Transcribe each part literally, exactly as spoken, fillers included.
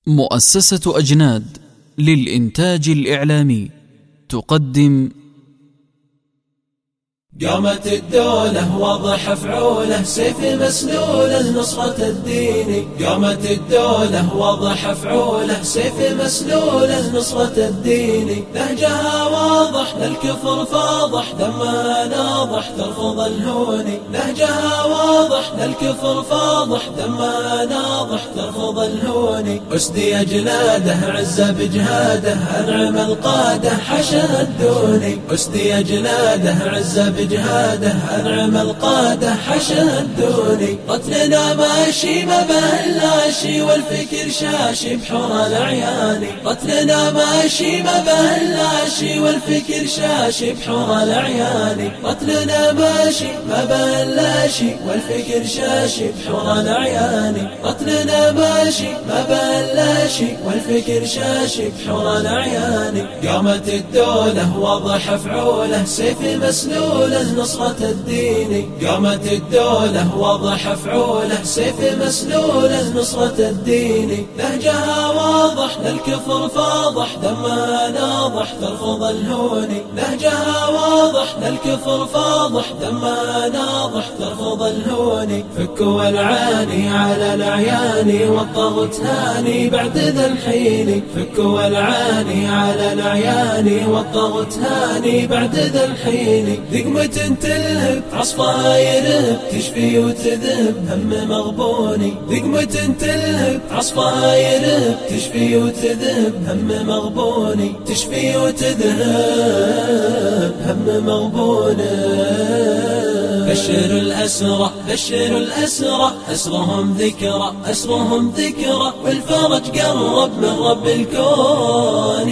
مؤسسة أجناد للإنتاج الإعلامي تقدم قامت الدولة واضح فعوله سيف مسلول لنصرة الدين. قامت الدولة واضح فعوله سيف مسلول لنصرة الدين. نهجها واضح للكفر فاضح دمها ناضح ترفض الهون. نهجها واضح للكفر فاضح دمها ناضح ترفض الهون. أسدي أجناده عزة بجهاده أنعم القادة حشا الدوني. أسدي أجناده عزة بجهاده جهاده أنعم القادة حشا الدوني. قتلنا ماشي ما بهلاشي والفكر شاشي بحور الأعياني. قتلنا ماشي ما بهلاشي والفكر شاشي بحور الأعياني. قتلنا ماشي ما بهلاشي والفكر شاشي بحور الأعياني. قتلنا ماشي ما بهلاشي والفكر شاشي بحور الأعياني. قامت الدولة واضح فعوله سيف مسلول نصرة الدين. قامت الدولة واضح فعوله سيف مسلول نصرة الدين. نهجها واضح للكفر فاضح دمها ناضح ترفض الهون. نهجها واضح للكفر فاضح دمها ناضح ترفض الهون. فكوا العاني على الأعيان والطغت هاني بعد ذا الحين. فكوا العاني على الأعيان والطغت هاني بعد ذا الحين. ذقمة تلهب عصفها يرهب تشفي وتذهب هم مغبوني. ذقمة تلهب عصفها يرهب تشفي وتذهب هم مغبوني. تشفي وتذهب هم مغبوني. بشر الأسرى بشر الأسرى أسرهم ذكرى أسرهم ذكرى والفرج قرب من رب الكون.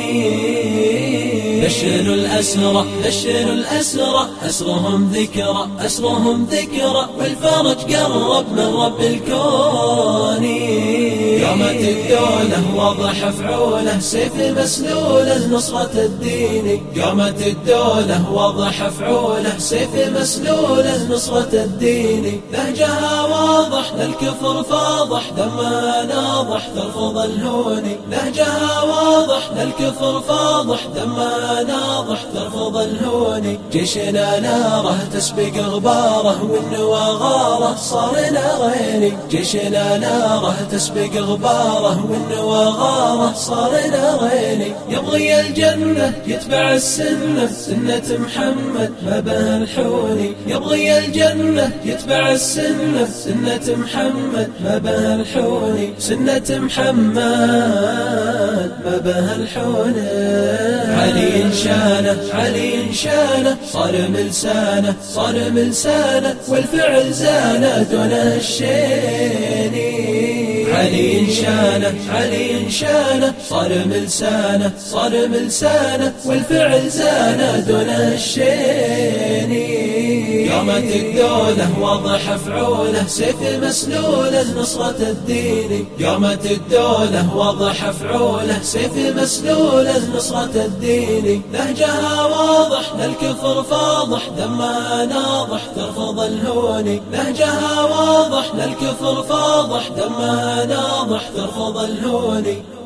بشر الأسرى بشر الأسرى أسرهم ذكرى أسرهم ذكرى والفرج قرب من رب الكون. قامت الدولة واضح فعوله سيف مسلول لنصرة الدين. قامت الدولة واضح فعوله سيف مسلول لنصرة الدين. نهجها واضح للكفر فاضح دمها ناضح ترفض الهون. نهجها واضح للكفر فاضح دمها ناضح ترفض الهون. جيشنا ناره تسبق غباره والنوى غاره صار لنا غيري. جيشنا ناره تسبق غباره والنوى غاره صار لنا غيري. يبغي الجنة يتبع السنة سنة محمد ما بها الحوني. يبغي الجنة يتبع السنة سنة محمد ما بها الحوني. سنة محمد ما بها الحوني. علي شانه علي شانه صارم لسانه صارم لسانه والفعل زانه دون الشيني. علي شانه علي شانه صارم لسانه صارم لسانه والفعل زانه دون الشيني. قامت الدولة واضح فعوله سيف مسلول لنصرة الدين. قامت الدولة واضح فعوله سيف مسلول لنصرة الدين. نهجها واضح للكفر فاضح دمها ناضح ترفض الهون. نهجها واضح للكفر فاضح دمها ناضح ترفض الهون.